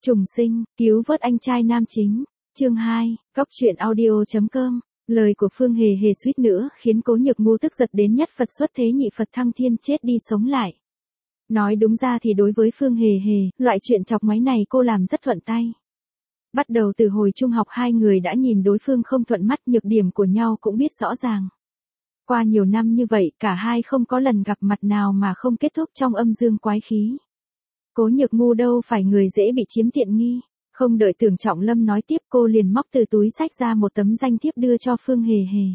Trùng sinh, cứu vớt anh trai nam chính. Chương 2, Góc truyện audio.com. Lời của Phương Hề Hề suýt nữa khiến Cố Nhược Ngu tức giận đến nhất Phật xuất thế nhị Phật thăng thiên chết đi sống lại. Nói đúng ra thì đối với Phương Hề Hề, loại chuyện chọc máy này cô làm rất thuận tay. Bắt đầu từ hồi trung học hai người đã nhìn đối phương không thuận mắt, nhược điểm của nhau cũng biết rõ ràng. Qua nhiều năm như vậy, cả hai không có lần gặp mặt nào mà không kết thúc trong âm dương quái khí. Cố Nhược Ngu đâu phải người dễ bị chiếm tiện nghi. Không đợi Tưởng Trọng Lâm nói tiếp, cô liền móc từ túi xách ra một tấm danh thiếp đưa cho Phương Hề Hề.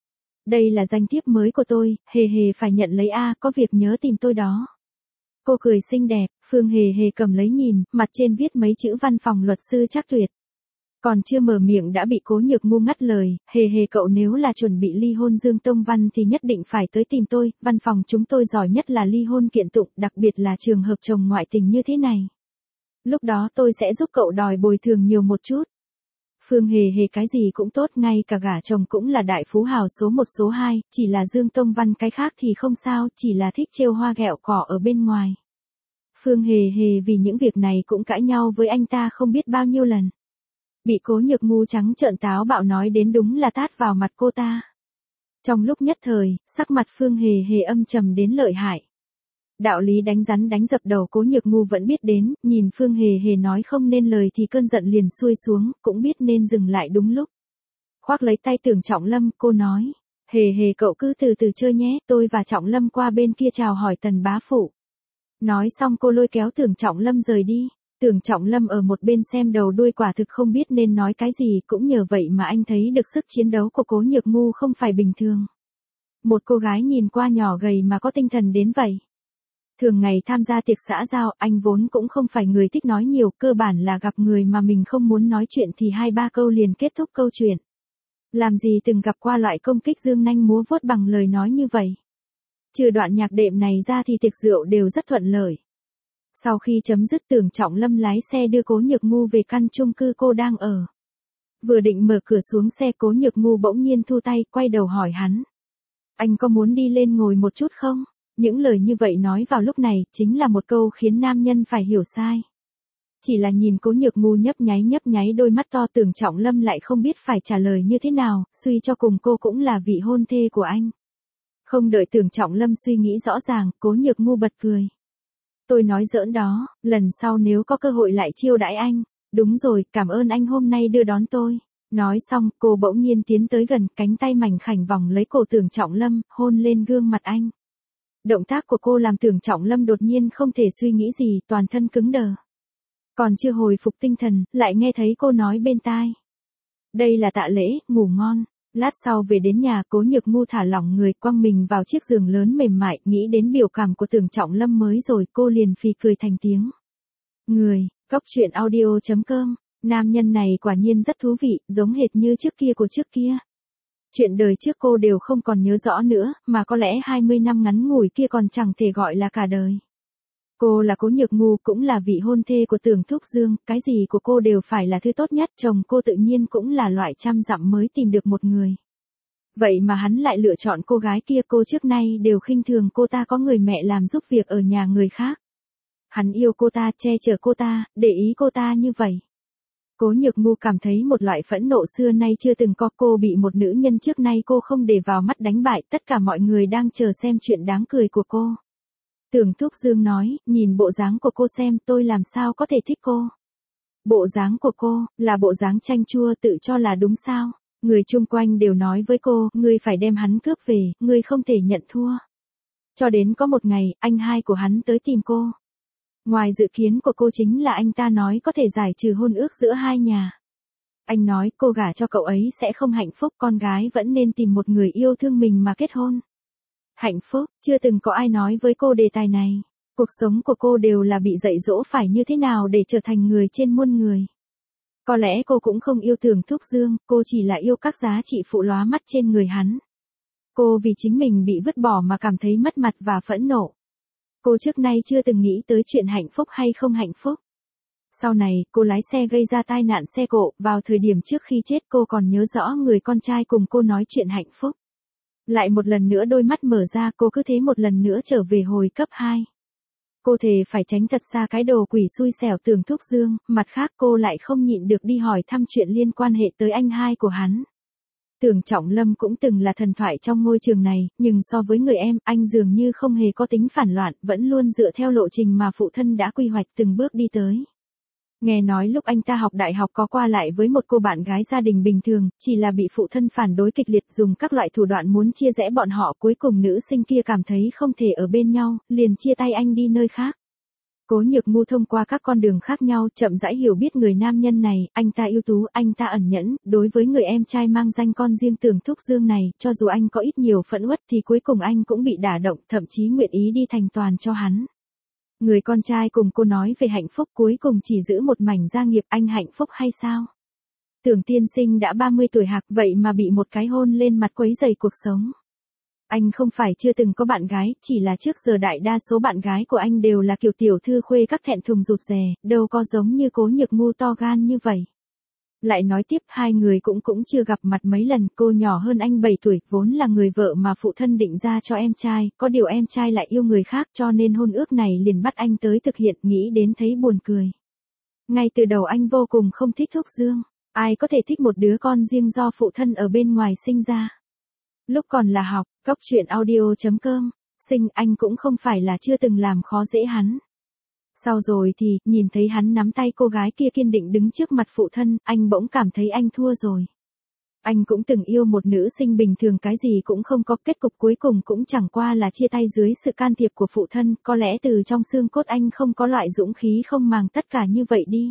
Đây là danh thiếp mới của tôi, Hề Hề phải nhận lấy a, có việc nhớ tìm tôi đó. Cô cười xinh đẹp, Phương Hề Hề cầm lấy nhìn, mặt trên viết mấy chữ văn phòng luật sư Trác Tuyệt. Còn chưa mở miệng đã bị Cố Nhược Ngu ngắt lời, Hề Hề cậu nếu là chuẩn bị ly hôn Dương Tông Văn thì nhất định phải tới tìm tôi, văn phòng chúng tôi giỏi nhất là ly hôn kiện tụng, đặc biệt là trường hợp chồng ngoại tình như thế này. Lúc đó tôi sẽ giúp cậu đòi bồi thường nhiều một chút. Phương Hề Hề cái gì cũng tốt, ngay cả gả chồng cũng là đại phú hào số 1 số 2, chỉ là Dương Tông Văn cái khác thì không sao, chỉ là thích trêu hoa ghẹo cỏ ở bên ngoài. Phương Hề Hề vì những việc này cũng cãi nhau với anh ta không biết bao nhiêu lần. Bị Cố Nhược Ngu trắng trợn táo bạo nói đến đúng là tát vào mặt cô ta. Trong lúc nhất thời, sắc mặt Phương Hề Hề âm trầm đến lợi hại. Đạo lý đánh rắn đánh dập đầu Cố Nhược Ngu vẫn biết đến, nhìn Phương Hề Hề nói không nên lời thì cơn giận liền xuôi xuống, cũng biết nên dừng lại đúng lúc. Khoác lấy tay Tưởng Trọng Lâm, cô nói, Hề Hề cậu cứ từ từ chơi nhé, tôi và Trọng Lâm qua bên kia chào hỏi Tần bá phụ. Nói xong cô lôi kéo Tưởng Trọng Lâm rời đi. Tưởng Trọng Lâm ở một bên xem đầu đuôi quả thực không biết nên nói cái gì, cũng nhờ vậy mà anh thấy được sức chiến đấu của Cố Nhược Ngu không phải bình thường. Một cô gái nhìn qua nhỏ gầy mà có tinh thần đến vậy. Thường ngày tham gia tiệc xã giao, anh vốn cũng không phải người thích nói nhiều, cơ bản là gặp người mà mình không muốn nói chuyện thì 2-3 câu liền kết thúc câu chuyện. Làm gì từng gặp qua loại công kích dương nanh múa vuốt bằng lời nói như vậy. Trừ đoạn nhạc đệm này ra thì tiệc rượu đều rất thuận lợi. Sau khi chấm dứt, Tưởng Trọng Lâm lái xe đưa Cố Nhược Ngu về căn chung cư cô đang ở. Vừa định mở cửa xuống xe, Cố Nhược Ngu bỗng nhiên thu tay, quay đầu hỏi hắn. Anh có muốn đi lên ngồi một chút không? Những lời như vậy nói vào lúc này, chính là một câu khiến nam nhân phải hiểu sai. Chỉ là nhìn Cố Nhược Ngu nhấp nháy đôi mắt to, Tưởng Trọng Lâm lại không biết phải trả lời như thế nào, suy cho cùng cô cũng là vị hôn thê của anh. Không đợi Tưởng Trọng Lâm suy nghĩ rõ ràng, Cố Nhược Ngu bật cười. Tôi nói giỡn đó, lần sau nếu có cơ hội lại chiêu đãi anh. Đúng rồi, cảm ơn anh hôm nay đưa đón tôi. Nói xong, cô bỗng nhiên tiến tới gần, cánh tay mảnh khảnh vòng lấy cổ Tưởng Trọng Lâm, hôn lên gương mặt anh. Động tác của cô làm Tưởng Trọng Lâm đột nhiên không thể suy nghĩ gì, toàn thân cứng đờ. Còn chưa hồi phục tinh thần, lại nghe thấy cô nói bên tai. Đây là tạ lễ, ngủ ngon. Lát sau về đến nhà, Cố Nhược Ngu thả lỏng người, quăng mình vào chiếc giường lớn mềm mại, nghĩ đến biểu cảm của Tưởng Trọng Lâm mới rồi, cô liền phì cười thành tiếng. Người, Góc truyện audio.com, nam nhân này quả nhiên rất thú vị, giống hệt như trước kia của trước kia. Chuyện đời trước cô đều không còn nhớ rõ nữa, mà có lẽ 20 năm ngắn ngủi kia còn chẳng thể gọi là cả đời. Cô là Cố Nhược Ngu, cũng là vị hôn thê của Tưởng Thúc Dương, cái gì của cô đều phải là thứ tốt nhất, chồng cô tự nhiên cũng là loại trăm dặm mới tìm được một người. Vậy mà hắn lại lựa chọn cô gái kia, cô trước nay đều khinh thường cô ta có người mẹ làm giúp việc ở nhà người khác. Hắn yêu cô ta, che chở cô ta, để ý cô ta như vậy. Cố Nhược Ngu cảm thấy một loại phẫn nộ xưa nay chưa từng có, cô bị một nữ nhân trước nay cô không để vào mắt đánh bại, tất cả mọi người đang chờ xem chuyện đáng cười của cô. Tưởng Thúc Dương nói, nhìn bộ dáng của cô xem, tôi làm sao có thể thích cô. Bộ dáng của cô, là bộ dáng chanh chua, tự cho là đúng sao. Người chung quanh đều nói với cô, ngươi phải đem hắn cướp về, ngươi không thể nhận thua. Cho đến có một ngày, anh hai của hắn tới tìm cô. Ngoài dự kiến của cô chính là anh ta nói có thể giải trừ hôn ước giữa hai nhà. Anh nói cô gả cho cậu ấy sẽ không hạnh phúc, con gái vẫn nên tìm một người yêu thương mình mà kết hôn. Hạnh phúc, chưa từng có ai nói với cô đề tài này. Cuộc sống của cô đều là bị dạy dỗ phải như thế nào để trở thành người trên muôn người. Có lẽ cô cũng không yêu Tưởng Thúc Dương, cô chỉ là yêu các giá trị phụ lóa mắt trên người hắn. Cô vì chính mình bị vứt bỏ mà cảm thấy mất mặt và phẫn nộ. Cô trước nay chưa từng nghĩ tới chuyện hạnh phúc hay không hạnh phúc. Sau này, cô lái xe gây ra tai nạn xe cộ, vào thời điểm trước khi chết cô còn nhớ rõ người con trai cùng cô nói chuyện hạnh phúc. Lại một lần nữa đôi mắt mở ra, cô cứ thế một lần nữa trở về hồi cấp 2. Cô thề phải tránh thật xa cái đồ quỷ xui xẻo Tưởng Thúc Dương, mặt khác cô lại không nhịn được đi hỏi thăm chuyện liên quan hệ tới anh hai của hắn. Tưởng Trọng Lâm cũng từng là thần thoại trong ngôi trường này, nhưng so với người em, anh dường như không hề có tính phản loạn, vẫn luôn dựa theo lộ trình mà phụ thân đã quy hoạch từng bước đi tới. Nghe nói lúc anh ta học đại học có qua lại với một cô bạn gái gia đình bình thường, chỉ là bị phụ thân phản đối kịch liệt dùng các loại thủ đoạn muốn chia rẽ bọn họ, cuối cùng nữ sinh kia cảm thấy không thể ở bên nhau, liền chia tay anh đi nơi khác. Cố Nhược Ngu thông qua các con đường khác nhau chậm rãi hiểu biết người nam nhân này, anh ta ưu tú, anh ta ẩn nhẫn, đối với người em trai mang danh con riêng Tưởng Thúc Dương này, cho dù anh có ít nhiều phẫn uất thì cuối cùng anh cũng bị đả động, thậm chí nguyện ý đi thành toàn cho hắn. Người con trai cùng cô nói về hạnh phúc, cuối cùng chỉ giữ một mảnh gia nghiệp, anh hạnh phúc hay sao? Tưởng tiên sinh đã 30 tuổi hạc, vậy mà bị một cái hôn lên mặt quấy rầy cuộc sống. Anh không phải chưa từng có bạn gái, chỉ là trước giờ đại đa số bạn gái của anh đều là kiểu tiểu thư khuê các thẹn thùng rụt rè, đâu có giống như Cố Nhược Ngu to gan như vậy. Lại nói tiếp, hai người cũng chưa gặp mặt mấy lần, cô nhỏ hơn anh 7 tuổi, vốn là người vợ mà phụ thân định ra cho em trai, có điều em trai lại yêu người khác cho nên hôn ước này liền bắt anh tới thực hiện, nghĩ đến thấy buồn cười. Ngay từ đầu anh vô cùng không thích Thúc Dương, ai có thể thích một đứa con riêng do phụ thân ở bên ngoài sinh ra. Lúc còn là học, cóc truyện audio.com, sinh anh cũng không phải là chưa từng làm khó dễ hắn. Sau rồi thì, nhìn thấy hắn nắm tay cô gái kia kiên định đứng trước mặt phụ thân, anh bỗng cảm thấy anh thua rồi. Anh cũng từng yêu một nữ sinh bình thường, cái gì cũng không có, kết cục cuối cùng cũng chẳng qua là chia tay dưới sự can thiệp của phụ thân, có lẽ từ trong xương cốt anh không có loại dũng khí không màng tất cả như vậy đi.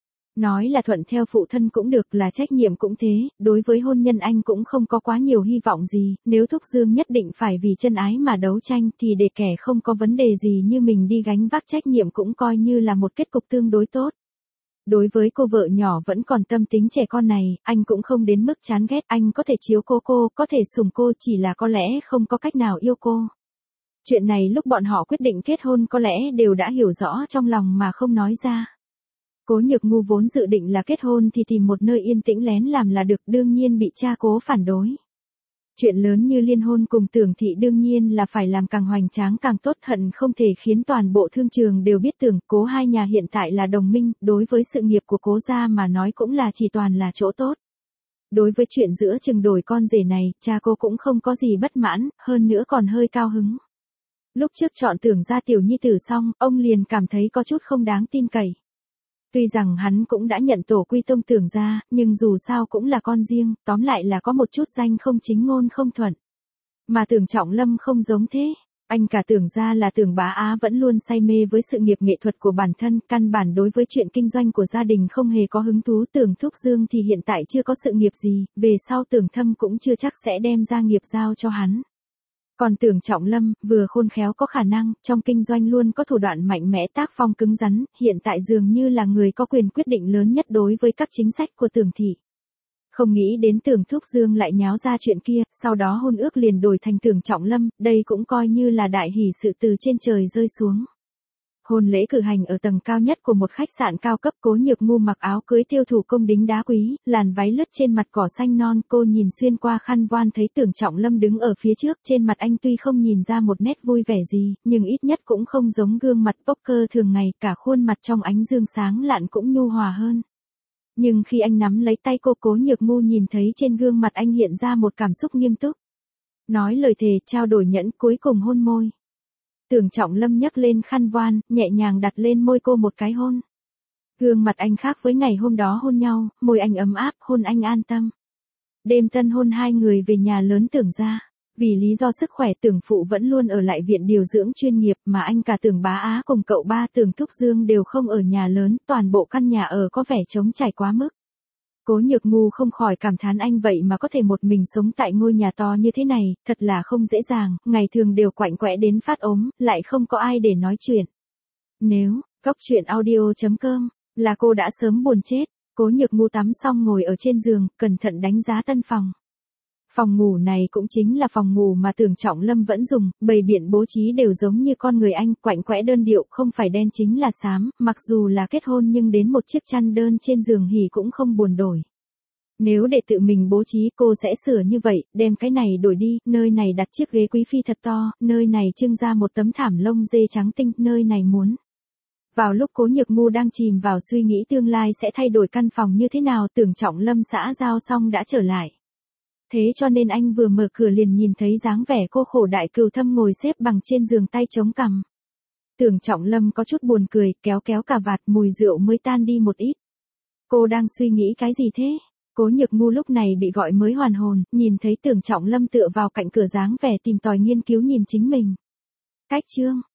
Nói là thuận theo phụ thân cũng được, là trách nhiệm cũng thế, đối với hôn nhân anh cũng không có quá nhiều hy vọng gì, nếu Thúc Dương nhất định phải vì chân ái mà đấu tranh thì để kẻ không có vấn đề gì như mình đi gánh vác trách nhiệm cũng coi như là một kết cục tương đối tốt. Đối với cô vợ nhỏ vẫn còn tâm tính trẻ con này, anh cũng không đến mức chán ghét, anh có thể chiếu cố cô, có thể sủng cô, chỉ là có lẽ không có cách nào yêu cô. Chuyện này lúc bọn họ quyết định kết hôn có lẽ đều đã hiểu rõ trong lòng mà không nói ra. Cố Nhược Ngu vốn dự định là kết hôn thì tìm một nơi yên tĩnh lén làm là được, đương nhiên bị cha Cố phản đối. Chuyện lớn như liên hôn cùng Tưởng thị đương nhiên là phải làm càng hoành tráng càng tốt, hận không thể khiến toàn bộ thương trường đều biết Tưởng, Cố hai nhà hiện tại là đồng minh, đối với sự nghiệp của Cố gia mà nói cũng là chỉ toàn là chỗ tốt. Đối với chuyện giữa chừng đổi con rể này, cha cô cũng không có gì bất mãn, hơn nữa còn hơi cao hứng. Lúc trước chọn Tưởng gia tiểu nhi tử xong, ông liền cảm thấy có chút không đáng tin cậy. Tuy rằng hắn cũng đã nhận tổ quy tông Tưởng gia, nhưng dù sao cũng là con riêng, tóm lại là có một chút danh không chính ngôn không thuận. Mà Tưởng Trọng Lâm không giống thế. Anh cả Tưởng gia là Tưởng Bá Á vẫn luôn say mê với sự nghiệp nghệ thuật của bản thân, căn bản đối với chuyện kinh doanh của gia đình không hề có hứng thú. Tưởng Thúc Dương thì hiện tại chưa có sự nghiệp gì, về sau Tưởng Thâm cũng chưa chắc sẽ đem gia nghiệp giao cho hắn. Còn Tưởng Trọng Lâm, vừa khôn khéo có khả năng, trong kinh doanh luôn có thủ đoạn mạnh mẽ, tác phong cứng rắn, hiện tại dường như là người có quyền quyết định lớn nhất đối với các chính sách của Tưởng thị. Không nghĩ đến Tưởng Thúc Dương lại nháo ra chuyện kia, sau đó hôn ước liền đổi thành Tưởng Trọng Lâm, đây cũng coi như là đại hỷ sự từ trên trời rơi xuống. Hôn lễ cử hành ở tầng cao nhất của một khách sạn cao cấp, Cố Nhược Ngu mặc áo cưới tiêu thủ công đính đá quý, làn váy lướt trên mặt cỏ xanh non, cô nhìn xuyên qua khăn voan thấy Tưởng Trọng Lâm đứng ở phía trước, trên mặt anh tuy không nhìn ra một nét vui vẻ gì, nhưng ít nhất cũng không giống gương mặt poker thường ngày, cả khuôn mặt trong ánh dương sáng lạn cũng nhu hòa hơn. Nhưng khi anh nắm lấy tay cô, Cố Nhược Ngu nhìn thấy trên gương mặt anh hiện ra một cảm xúc nghiêm túc. Nói lời thề, trao đổi nhẫn, cuối cùng hôn môi. Tưởng Trọng Lâm nhấc lên khăn voan, nhẹ nhàng đặt lên môi cô một cái hôn. Gương mặt anh khác với ngày hôm đó hôn nhau, môi anh ấm áp, hôn anh an tâm. Đêm tân hôn hai người về nhà lớn Tưởng gia. Vì lý do sức khỏe Tưởng phụ vẫn luôn ở lại viện điều dưỡng chuyên nghiệp, mà anh cả Tưởng Bá Á cùng cậu ba Tưởng Thúc Dương đều không ở nhà lớn, toàn bộ căn nhà ở có vẻ trống trải quá mức. Cố Nhược Ngu không khỏi cảm thán anh vậy mà có thể một mình sống tại ngôi nhà to như thế này, thật là không dễ dàng, ngày thường đều quạnh quẽ đến phát ốm, lại không có ai để nói chuyện. Nếu, cóc truyện audio.com, là cô đã sớm buồn chết. Cố Nhược Ngu tắm xong ngồi ở trên giường, cẩn thận đánh giá tân phòng. Phòng ngủ này cũng chính là phòng ngủ mà Tưởng Trọng Lâm vẫn dùng, bày biện bố trí đều giống như con người anh, quạnh quẽ đơn điệu, không phải đen chính là xám, mặc dù là kết hôn nhưng đến một chiếc chăn đơn trên giường hỉ cũng không buồn đổi. Nếu để tự mình bố trí cô sẽ sửa như vậy, đem cái này đổi đi, nơi này đặt chiếc ghế quý phi thật to, nơi này trưng ra một tấm thảm lông dê trắng tinh, nơi này muốn. Vào lúc Cố Nhược Ngu đang chìm vào suy nghĩ tương lai sẽ thay đổi căn phòng như thế nào, Tưởng Trọng Lâm xã giao xong đã trở lại. Thế cho nên anh vừa mở cửa liền nhìn thấy dáng vẻ cô khổ Đại Cừu Thâm ngồi xếp bằng trên giường tay chống cằm. Tưởng Trọng Lâm có chút buồn cười, kéo kéo cà vạt, mùi rượu mới tan đi một ít. Cô đang suy nghĩ cái gì thế? Cố Nhược Ngu lúc này bị gọi mới hoàn hồn, nhìn thấy Tưởng Trọng Lâm tựa vào cạnh cửa dáng vẻ tìm tòi nghiên cứu nhìn chính mình. Cách chương